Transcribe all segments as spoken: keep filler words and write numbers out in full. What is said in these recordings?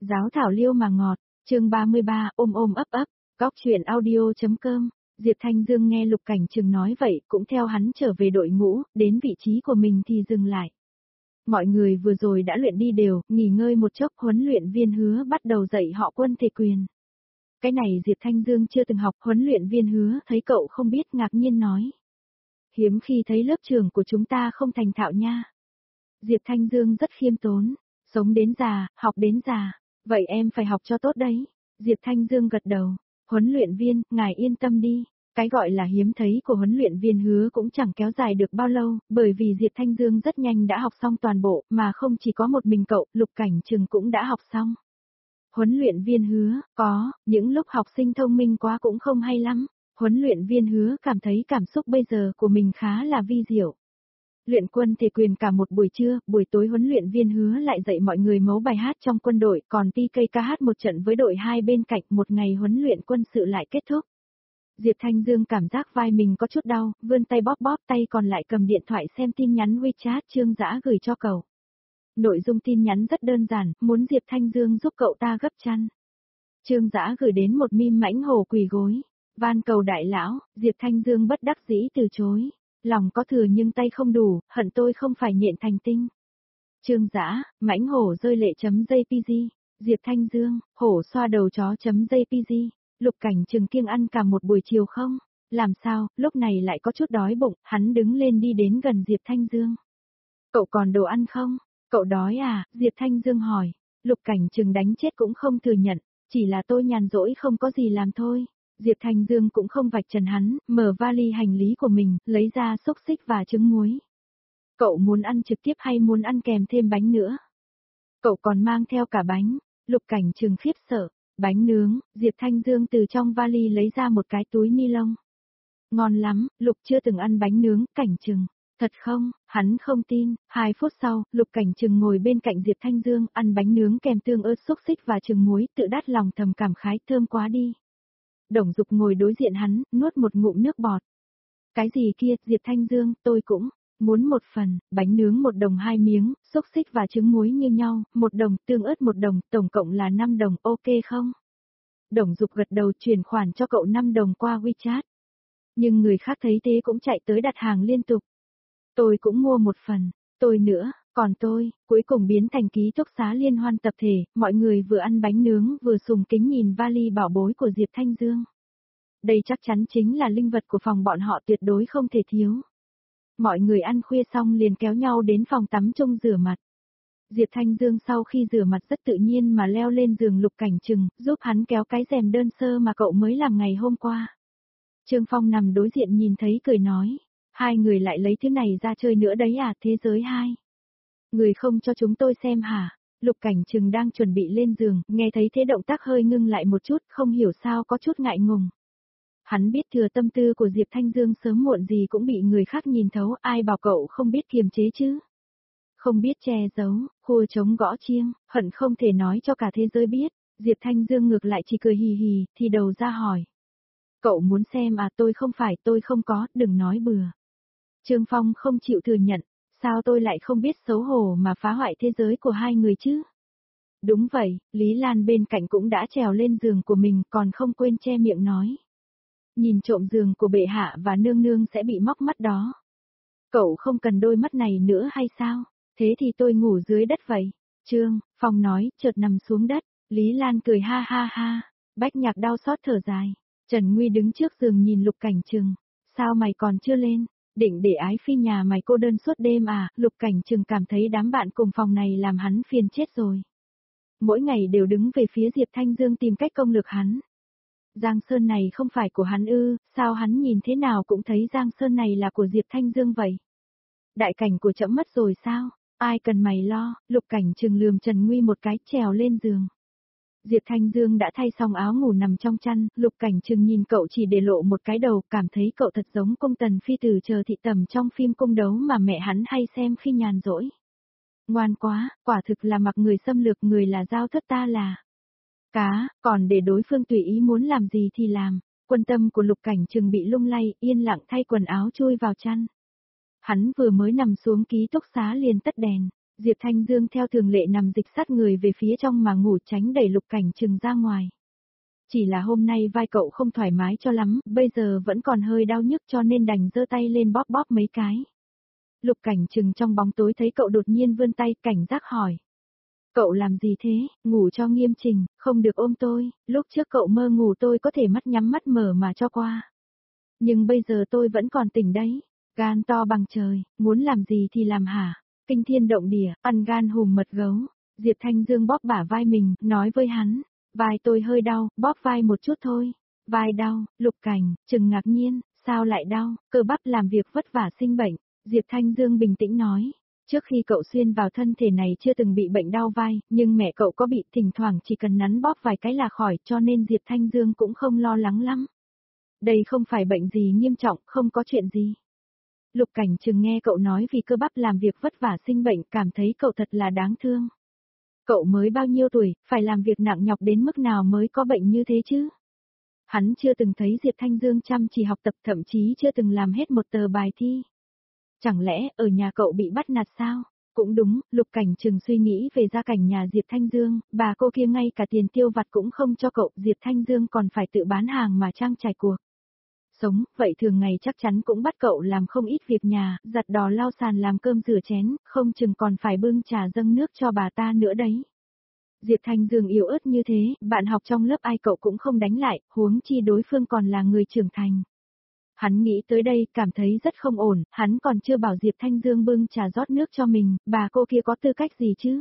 Giáo thảo liêu mà ngọt, chương ba mươi ba, ôm ôm ấp ấp, góc chuyện audio.com. Diệp Thanh Dương nghe Lục Cảnh Trừng nói vậy, cũng theo hắn trở về đội ngũ, đến vị trí của mình thì dừng lại. Mọi người vừa rồi đã luyện đi đều, nghỉ ngơi một chốc, huấn luyện viên Hứa bắt đầu dạy họ quân thể quyền. Cái này Diệp Thanh Dương chưa từng học, huấn luyện viên Hứa thấy cậu không biết ngạc nhiên nói. Hiếm khi thấy lớp trường của chúng ta không thành thạo nha. Diệp Thanh Dương rất khiêm tốn, sống đến già, học đến già, vậy em phải học cho tốt đấy. Diệp Thanh Dương gật đầu, huấn luyện viên, ngài yên tâm đi. Cái gọi là hiếm thấy của huấn luyện viên Hứa cũng chẳng kéo dài được bao lâu, bởi vì Diệp Thanh Dương rất nhanh đã học xong toàn bộ, mà không chỉ có một mình cậu, Lục Cảnh Trừng cũng đã học xong. Huấn luyện viên Hứa, có, những lúc học sinh thông minh quá cũng không hay lắm. Huấn luyện viên Hứa cảm thấy cảm xúc bây giờ của mình khá là vi diệu. Luyện quân thể quyền cả một buổi trưa, buổi tối huấn luyện viên Hứa lại dạy mọi người mẫu bài hát trong quân đội, còn pê ca ca hát một trận với đội hai bên cạnh, một ngày huấn luyện quân sự lại kết thúc. Diệp Thanh Dương cảm giác vai mình có chút đau, vươn tay bóp bóp, tay còn lại cầm điện thoại xem tin nhắn WeChat Trương Dã gửi cho cậu. Nội dung tin nhắn rất đơn giản, muốn Diệp Thanh Dương giúp cậu ta gấp chăn. Trương Dã gửi đến một meme mãnh hổ quỳ gối, van cầu đại lão. Diệp Thanh Dương bất đắc dĩ từ chối. Lòng có thừa nhưng tay không đủ, hận tôi không phải nhện thành tinh. Trương Dã, mãnh hổ rơi lệ chấm jpg. Diệp Thanh Dương, hổ xoa đầu chó chấm jpg. Lục Cảnh Trừng kiêng ăn cả một buổi chiều không? Làm sao, lúc này lại có chút đói bụng, hắn đứng lên đi đến gần Diệp Thanh Dương. Cậu còn đồ ăn không? Cậu đói à? Diệp Thanh Dương hỏi. Lục Cảnh Trừng đánh chết cũng không thừa nhận, chỉ là tôi nhàn rỗi không có gì làm thôi. Diệp Thanh Dương cũng không vạch trần hắn, mở vali hành lý của mình, lấy ra xúc xích và trứng muối. Cậu muốn ăn trực tiếp hay muốn ăn kèm thêm bánh nữa? Cậu còn mang theo cả bánh. Lục Cảnh Trừng khiếp sợ. Bánh nướng. Diệp Thanh Dương từ trong vali lấy ra một cái túi ni lông. Ngon lắm, Lục chưa từng ăn bánh nướng. Cảnh Trừng. Thật không? Hắn không tin. Hai phút sau, Lục Cảnh Trừng ngồi bên cạnh Diệp Thanh Dương, ăn bánh nướng kèm tương ớt xúc xích và trứng muối, tự đát lòng thầm cảm khái, thơm quá đi. Đồng Dục ngồi đối diện hắn, nuốt một ngụm nước bọt. Cái gì kia? Diệp Thanh Dương, tôi cũng muốn một phần. Bánh nướng một đồng hai miếng, xúc xích và trứng muối như nhau, một đồng, tương ớt một đồng, tổng cộng là năm đồng, ok không? Đồng Dục gật đầu, chuyển khoản cho cậu năm đồng qua WeChat. Nhưng người khác thấy thế cũng chạy tới đặt hàng liên tục. Tôi cũng mua một phần, tôi nữa, còn tôi. Cuối cùng biến thành ký túc xá liên hoan tập thể, mọi người vừa ăn bánh nướng vừa sùng kính nhìn vali bảo bối của Diệp Thanh Dương. Đây chắc chắn chính là linh vật của phòng bọn họ, tuyệt đối không thể thiếu. Mọi người ăn khuya xong liền kéo nhau đến phòng tắm chung rửa mặt. Diệp Thanh Dương sau khi rửa mặt rất tự nhiên mà leo lên giường Lục Cảnh Trừng, giúp hắn kéo cái rèm đơn sơ mà cậu mới làm ngày hôm qua. Trương Phong nằm đối diện nhìn thấy cười nói, hai người lại lấy thứ này ra chơi nữa đấy à? Thế giới hai. Người không cho chúng tôi xem hả? Lục Cảnh Trừng đang chuẩn bị lên giường, nghe thấy thế động tác hơi ngưng lại một chút, không hiểu sao có chút ngại ngùng. Hắn biết thừa tâm tư của Diệp Thanh Dương sớm muộn gì cũng bị người khác nhìn thấu, ai bảo cậu không biết kiềm chế chứ? Không biết che giấu, khua trống gõ chiêng, hận không thể nói cho cả thế giới biết. Diệp Thanh Dương ngược lại chỉ cười hì hì, thì đầu ra hỏi. Cậu muốn xem à? Tôi không phải, tôi không có, đừng nói bừa. Trương Phong không chịu thừa nhận, sao tôi lại không biết xấu hổ mà phá hoại thế giới của hai người chứ? Đúng vậy, Lý Lan bên cạnh cũng đã trèo lên giường của mình, còn không quên che miệng nói. Nhìn trộm giường của bệ hạ và nương nương sẽ bị móc mắt đó. Cậu không cần đôi mắt này nữa hay sao? Thế thì tôi ngủ dưới đất vậy. Trương Phong nói, chợt nằm xuống đất. Lý Lan cười ha ha ha. Bách Nhạc đau xót thở dài. Trần Nguy đứng trước giường nhìn Lục Cảnh Trừng. Sao mày còn chưa lên? Định để Ái Phi nhà mày cô đơn suốt đêm à? Lục Cảnh Trừng cảm thấy đám bạn cùng phòng này làm hắn phiền chết rồi. Mỗi ngày đều đứng về phía Diệp Thanh Dương tìm cách công lược hắn. Giang Sơn này không phải của hắn ư? Sao hắn nhìn thế nào cũng thấy Giang Sơn này là của Diệp Thanh Dương vậy? Đại cảnh của trẫm mất rồi sao? Ai cần mày lo? Lục Cảnh Trừng lườm Trần Nguy một cái, trèo lên giường. Diệp Thanh Dương đã thay xong áo ngủ nằm trong chăn, Lục Cảnh Trừng nhìn cậu chỉ để lộ một cái đầu, cảm thấy cậu thật giống cung tần phi tử chờ thị tầm trong phim cung đấu mà mẹ hắn hay xem khi nhàn rỗi. Ngoan quá, quả thực là mặc người xâm lược, người là dao thất ta là cá, còn để đối phương tùy ý muốn làm gì thì làm. Quân tâm của Lục Cảnh Trừng bị lung lay, yên lặng thay quần áo chui vào chăn. Hắn vừa mới nằm xuống ký túc xá liền tắt đèn. Diệp Thanh Dương theo thường lệ nằm dịch sát người về phía trong mà ngủ tránh đẩy Lục Cảnh Trừng ra ngoài. Chỉ là hôm nay vai cậu không thoải mái cho lắm, bây giờ vẫn còn hơi đau nhức cho nên đành giơ tay lên bóp bóp mấy cái. Lục Cảnh Trừng trong bóng tối thấy cậu đột nhiên vươn tay, cảnh giác hỏi. Cậu làm gì thế, ngủ cho nghiêm chỉnh, không được ôm tôi, lúc trước cậu mơ ngủ tôi có thể mắt nhắm mắt mở mà cho qua. Nhưng bây giờ tôi vẫn còn tỉnh đấy, gan to bằng trời, muốn làm gì thì làm hả, kinh thiên động địa, ăn gan hùm mật gấu. Diệp Thanh Dương bóp bả vai mình, nói với hắn, vai tôi hơi đau, bóp vai một chút thôi. Vai đau, Lục Cảnh Trừng ngạc nhiên, sao lại đau, cơ bắp làm việc vất vả sinh bệnh. Diệp Thanh Dương bình tĩnh nói, trước khi cậu xuyên vào thân thể này chưa từng bị bệnh đau vai, nhưng mẹ cậu có bị, thỉnh thoảng chỉ cần nắn bóp vài cái là khỏi, cho nên Diệp Thanh Dương cũng không lo lắng lắm. Đây không phải bệnh gì nghiêm trọng, không có chuyện gì. Lục Cảnh Trừng nghe cậu nói vì cơ bắp làm việc vất vả sinh bệnh, cảm thấy cậu thật là đáng thương. Cậu mới bao nhiêu tuổi, phải làm việc nặng nhọc đến mức nào mới có bệnh như thế chứ? Hắn chưa từng thấy Diệp Thanh Dương chăm chỉ học tập, thậm chí chưa từng làm hết một tờ bài thi. Chẳng lẽ ở nhà cậu bị bắt nạt sao? Cũng đúng, Lục Cảnh Trừng suy nghĩ về gia cảnh nhà Diệp Thanh Dương, bà cô kia ngay cả tiền tiêu vặt cũng không cho cậu, Diệp Thanh Dương còn phải tự bán hàng mà trang trải cuộc sống, vậy thường ngày chắc chắn cũng bắt cậu làm không ít việc nhà, giặt đò lau sàn làm cơm rửa chén, không chừng còn phải bưng trà dâng nước cho bà ta nữa đấy. Diệp Thanh Dương yếu ớt như thế, bạn học trong lớp ai cậu cũng không đánh lại, huống chi đối phương còn là người trưởng thành. Hắn nghĩ tới đây, cảm thấy rất không ổn, hắn còn chưa bảo Diệp Thanh Dương bưng trà rót nước cho mình, bà cô kia có tư cách gì chứ?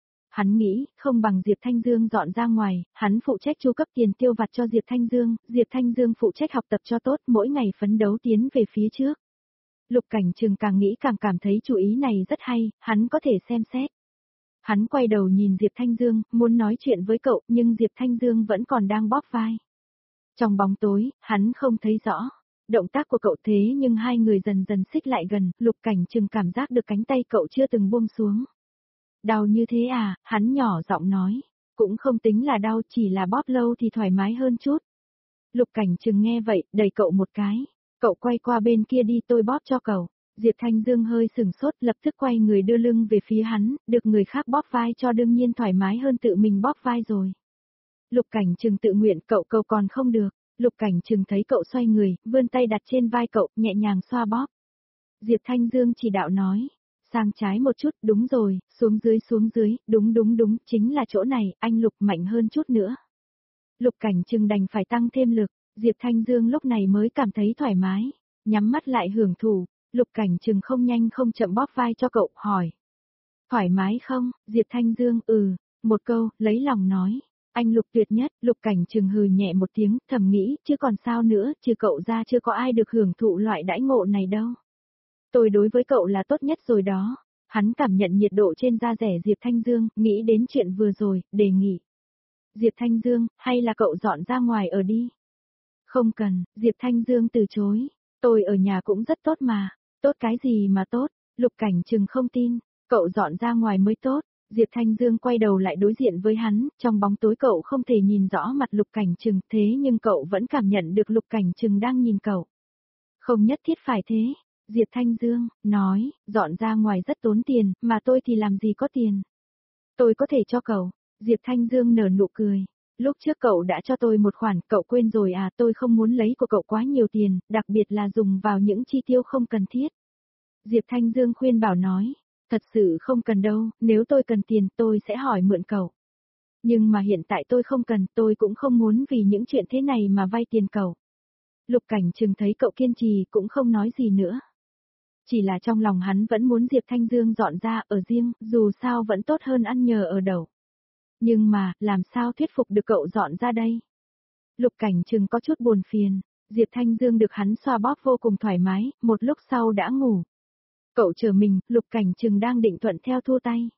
Hắn nghĩ, không bằng Diệp Thanh Dương dọn ra ngoài, hắn phụ trách chu cấp tiền tiêu vặt cho Diệp Thanh Dương, Diệp Thanh Dương phụ trách học tập cho tốt, mỗi ngày phấn đấu tiến về phía trước. Lục Cảnh Trừng càng nghĩ càng cảm thấy chủ ý này rất hay, hắn có thể xem xét. Hắn quay đầu nhìn Diệp Thanh Dương, muốn nói chuyện với cậu, nhưng Diệp Thanh Dương vẫn còn đang bóp vai. Trong bóng tối, hắn không thấy rõ động tác của cậu, thế nhưng hai người dần dần xích lại gần, Lục Cảnh Trừng cảm giác được cánh tay cậu chưa từng buông xuống. Đau như thế à, hắn nhỏ giọng nói, cũng không tính là đau, chỉ là bóp lâu thì thoải mái hơn chút. Lục Cảnh Trừng nghe vậy, đẩy cậu một cái, cậu quay qua bên kia đi, tôi bóp cho cậu. Diệp Thanh Dương hơi sừng sốt, lập tức quay người đưa lưng về phía hắn, được người khác bóp vai cho đương nhiên thoải mái hơn tự mình bóp vai rồi. Lục Cảnh Trừng tự nguyện, cậu cậu còn không được. Lục Cảnh Trừng thấy cậu xoay người, vươn tay đặt trên vai cậu, nhẹ nhàng xoa bóp. Diệp Thanh Dương chỉ đạo nói, sang trái một chút, đúng rồi, xuống dưới xuống dưới, đúng đúng đúng, chính là chỗ này, anh Lục mạnh hơn chút nữa. Lục Cảnh Trừng đành phải tăng thêm lực, Diệp Thanh Dương lúc này mới cảm thấy thoải mái, nhắm mắt lại hưởng thụ. Lục Cảnh Trừng không nhanh không chậm bóp vai cho cậu, hỏi. Thoải mái không, Diệp Thanh Dương, ừ, một câu, lấy lòng nói. Anh Lục tuyệt nhất, Lục Cảnh Trừng hừ nhẹ một tiếng, thầm nghĩ, chứ còn sao nữa, trừ cậu ra chưa có ai được hưởng thụ loại đãi ngộ này đâu. Tôi đối với cậu là tốt nhất rồi đó. Hắn cảm nhận nhiệt độ trên da rẻ Diệp Thanh Dương, nghĩ đến chuyện vừa rồi, đề nghị. Diệp Thanh Dương, hay là cậu dọn ra ngoài ở đi? Không cần, Diệp Thanh Dương từ chối. Tôi ở nhà cũng rất tốt mà. Tốt cái gì mà tốt? Lục Cảnh Trừng không tin. Cậu dọn ra ngoài mới tốt. Diệp Thanh Dương quay đầu lại đối diện với hắn, trong bóng tối cậu không thể nhìn rõ mặt Lục Cảnh Trừng, thế nhưng cậu vẫn cảm nhận được Lục Cảnh Trừng đang nhìn cậu. Không nhất thiết phải thế. Diệp Thanh Dương, nói, dọn ra ngoài rất tốn tiền, mà tôi thì làm gì có tiền. Tôi có thể cho cậu. Diệp Thanh Dương nở nụ cười. Lúc trước cậu đã cho tôi một khoản, cậu quên rồi à, tôi không muốn lấy của cậu quá nhiều tiền, đặc biệt là dùng vào những chi tiêu không cần thiết. Diệp Thanh Dương khuyên bảo nói, thật sự không cần đâu, nếu tôi cần tiền tôi sẽ hỏi mượn cậu. Nhưng mà hiện tại tôi không cần, tôi cũng không muốn vì những chuyện thế này mà vay tiền cậu. Lục Cảnh Trừng thấy cậu kiên trì cũng không nói gì nữa. Chỉ là trong lòng hắn vẫn muốn Diệp Thanh Dương dọn ra ở riêng, dù sao vẫn tốt hơn ăn nhờ ở đậu. Nhưng mà, làm sao thuyết phục được cậu dọn ra đây? Lục Cảnh Trừng có chút buồn phiền, Diệp Thanh Dương được hắn xoa bóp vô cùng thoải mái, một lúc sau đã ngủ. Cậu chờ mình, Lục Cảnh Trừng đang định thuận theo thua tay.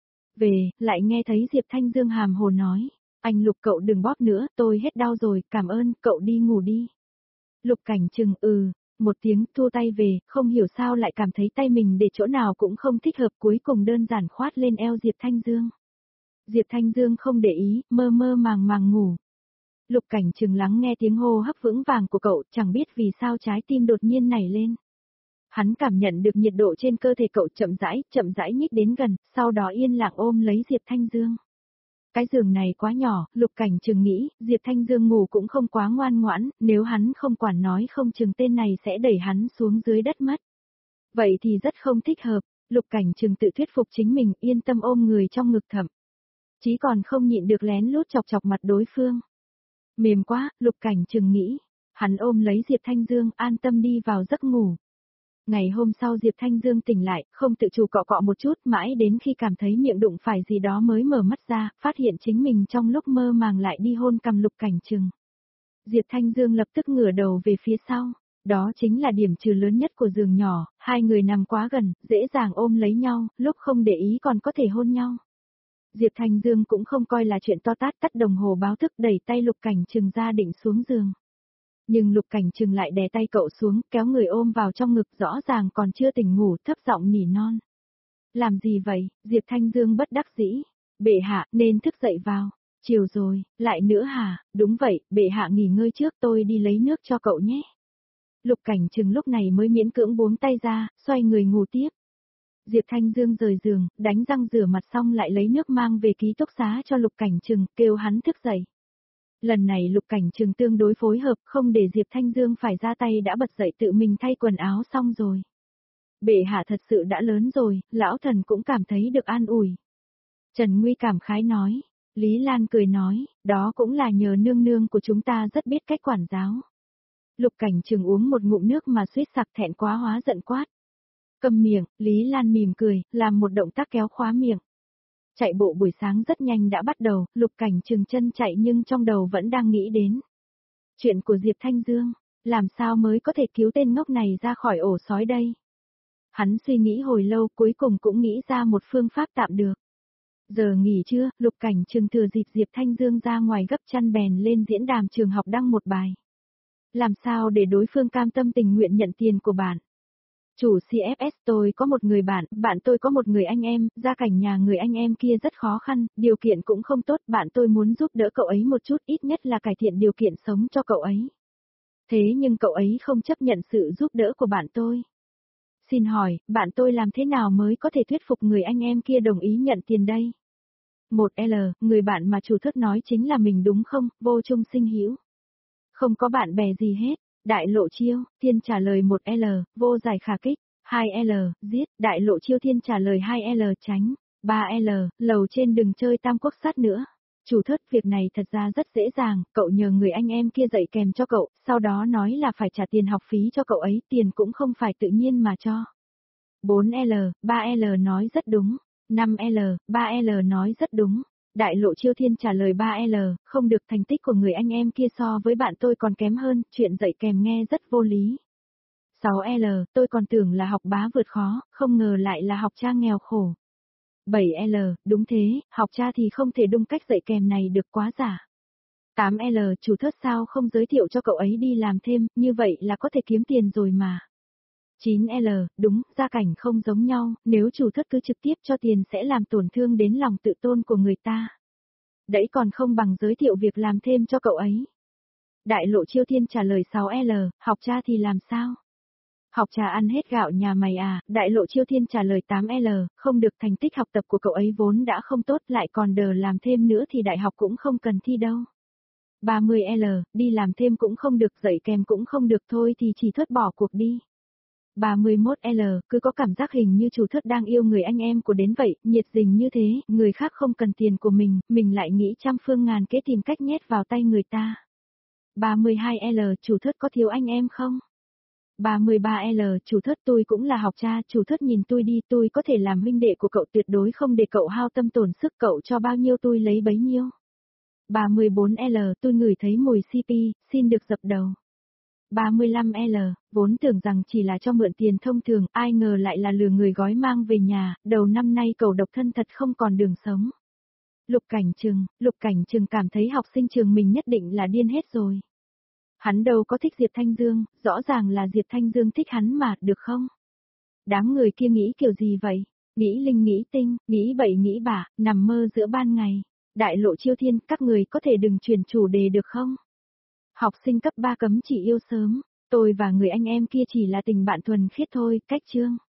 Về, lại nghe thấy Diệp Thanh Dương hàm hồ nói, anh Lục cậu đừng bóp nữa, tôi hết đau rồi, cảm ơn, cậu đi ngủ đi. Lục Cảnh Trừng ừ, một tiếng thua tay về, không hiểu sao lại cảm thấy tay mình để chỗ nào cũng không thích hợp, cuối cùng đơn giản khoát lên eo Diệp Thanh Dương. Diệp Thanh Dương không để ý, mơ mơ màng màng ngủ. Lục Cảnh Trừng lắng nghe tiếng hô hấp vững vàng của cậu, chẳng biết vì sao trái tim đột nhiên nảy lên. Hắn cảm nhận được nhiệt độ trên cơ thể cậu chậm rãi, chậm rãi nhích đến gần, sau đó yên lặng ôm lấy Diệp Thanh Dương. Cái giường này quá nhỏ, Lục Cảnh Trừng nghĩ, Diệp Thanh Dương ngủ cũng không quá ngoan ngoãn, nếu hắn không quản nói không chừng tên này sẽ đẩy hắn xuống dưới đất mất. Vậy thì rất không thích hợp, Lục Cảnh Trừng tự thuyết phục chính mình yên tâm ôm người trong ngực Thẩm Chí còn không nhịn được lén lút chọc chọc mặt đối phương. Mềm quá, Lục Cảnh Trừng nghĩ, hắn ôm lấy Diệp Thanh Dương an tâm đi vào giấc ngủ. Ngày hôm sau Diệp Thanh Dương tỉnh lại, không tự chủ cọ cọ một chút mãi đến khi cảm thấy miệng đụng phải gì đó mới mở mắt ra, phát hiện chính mình trong lúc mơ màng lại đi hôn cằm Lục Cảnh Trừng. Diệp Thanh Dương lập tức ngửa đầu về phía sau, đó chính là điểm trừ lớn nhất của giường nhỏ, hai người nằm quá gần, dễ dàng ôm lấy nhau, lúc không để ý còn có thể hôn nhau. Diệp Thanh Dương cũng không coi là chuyện to tát, tắt đồng hồ báo thức đẩy tay Lục Cảnh Trừng ra định xuống giường. Nhưng Lục Cảnh Trừng lại đè tay cậu xuống, kéo người ôm vào trong ngực rõ ràng còn chưa tỉnh ngủ, thấp giọng nỉ non. Làm gì vậy, Diệp Thanh Dương bất đắc dĩ. Bệ hạ, nên thức dậy vào. Chiều rồi, lại nữa hả, đúng vậy, bệ hạ nghỉ ngơi trước tôi đi lấy nước cho cậu nhé. Lục Cảnh Trừng lúc này mới miễn cưỡng buông tay ra, xoay người ngủ tiếp. Diệp Thanh Dương rời giường, đánh răng rửa mặt xong lại lấy nước mang về ký túc xá cho Lục Cảnh Trừng, kêu hắn thức dậy. Lần này Lục Cảnh Trừng tương đối phối hợp, không để Diệp Thanh Dương phải ra tay đã bật dậy tự mình thay quần áo xong rồi. Bệ hạ thật sự đã lớn rồi, lão thần cũng cảm thấy được an ủi. Trần Nguy cảm khái nói, Lý Lan cười nói, đó cũng là nhờ nương nương của chúng ta rất biết cách quản giáo. Lục Cảnh Trừng uống một ngụm nước mà suýt sặc thẹn quá hóa giận quát. Cầm miệng, Lý Lan mỉm cười, làm một động tác kéo khóa miệng. Chạy bộ buổi sáng rất nhanh đã bắt đầu, Lục Cảnh Trừng chân chạy nhưng trong đầu vẫn đang nghĩ đến. Chuyện của Diệp Thanh Dương, làm sao mới có thể cứu tên ngốc này ra khỏi ổ sói đây? Hắn suy nghĩ hồi lâu cuối cùng cũng nghĩ ra một phương pháp tạm được. Giờ nghỉ trưa, Lục Cảnh Trừng thừa dịp Diệp Thanh Dương ra ngoài gấp chăn bèn lên diễn đàn trường học đăng một bài. Làm sao để đối phương cam tâm tình nguyện nhận tiền của bạn? Chủ xê ép ét tôi có một người bạn, bạn tôi có một người anh em, gia cảnh nhà người anh em kia rất khó khăn, điều kiện cũng không tốt, bạn tôi muốn giúp đỡ cậu ấy một chút, ít nhất là cải thiện điều kiện sống cho cậu ấy. Thế nhưng cậu ấy không chấp nhận sự giúp đỡ của bạn tôi. Xin hỏi, bạn tôi làm thế nào mới có thể thuyết phục người anh em kia đồng ý nhận tiền đây? một L, người bạn mà chủ thất nói chính là mình đúng không, vô trung sinh hữu. Không có bạn bè gì hết. Đại Lộ Chiêu, Thiên trả lời một L, vô giải khả kích. hai L, giết. Đại Lộ Chiêu Thiên trả lời hai L, tránh. ba L, lầu trên đừng chơi tam quốc sát nữa. Chủ thất, việc này thật ra rất dễ dàng, cậu nhờ người anh em kia dạy kèm cho cậu, sau đó nói là phải trả tiền học phí cho cậu ấy, tiền cũng không phải tự nhiên mà cho. bốn L, ba L nói rất đúng. năm L, ba L nói rất đúng. Đại Lộ Chiêu Thiên trả lời ba L, không được, thành tích của người anh em kia so với bạn tôi còn kém hơn, chuyện dạy kèm nghe rất vô lý. sáu L, tôi còn tưởng là học bá vượt khó, không ngờ lại là học cha nghèo khổ. bảy L, đúng thế, học cha thì không thể đúng cách dạy kèm này được, quá giả. tám L, chủ thất sao không giới thiệu cho cậu ấy đi làm thêm, như vậy là có thể kiếm tiền rồi mà. chín L, đúng, gia cảnh không giống nhau, nếu chủ thất cứ trực tiếp cho tiền sẽ làm tổn thương đến lòng tự tôn của người ta. Đấy còn không bằng giới thiệu việc làm thêm cho cậu ấy. Đại Lộ Chiêu Thiên trả lời sáu L, học cha thì làm sao? Học cha ăn hết gạo nhà mày à? Đại Lộ Chiêu Thiên trả lời tám L, không được, thành tích học tập của cậu ấy vốn đã không tốt, lại còn đờ làm thêm nữa thì đại học cũng không cần thi đâu. ba mươi L, đi làm thêm cũng không được, dạy kèm cũng không được, thôi thì chỉ thất bỏ cuộc đi. ba mươi mốt L, cứ có cảm giác hình như chủ thất đang yêu người anh em của đến vậy, nhiệt tình như thế, người khác không cần tiền của mình, mình lại nghĩ trăm phương ngàn kế tìm cách nhét vào tay người ta. ba mươi hai L, chủ thất có thiếu anh em không? ba mươi ba L, chủ thất, tôi cũng là học cha, chủ thất nhìn tôi đi, tôi có thể làm huynh đệ của cậu, tuyệt đối không để cậu hao tâm tổn sức, cậu cho bao nhiêu tôi lấy bấy nhiêu. ba mươi bốn L, tôi ngửi thấy mùi xê pê, xin được dập đầu. ba mươi lăm L, vốn tưởng rằng chỉ là cho mượn tiền thông thường, ai ngờ lại là lừa người gói mang về nhà, đầu năm nay cậu độc thân thật không còn đường sống. Lục Cảnh Trừng, Lục Cảnh Trừng cảm thấy học sinh trường mình nhất định là điên hết rồi. Hắn đâu có thích Diệp Thanh Dương, rõ ràng là Diệp Thanh Dương thích hắn mà, được không? Đám người kia nghĩ kiểu gì vậy? Nghĩ linh nghĩ tinh, nghĩ bậy nghĩ bạ, nằm mơ giữa ban ngày. Đại Lộ Chiêu Thiên, các người có thể đừng chuyển chủ đề được không? Học sinh cấp ba cấm chỉ yêu sớm. Tôi và người anh em kia chỉ là tình bạn thuần khiết thôi, cách Trương.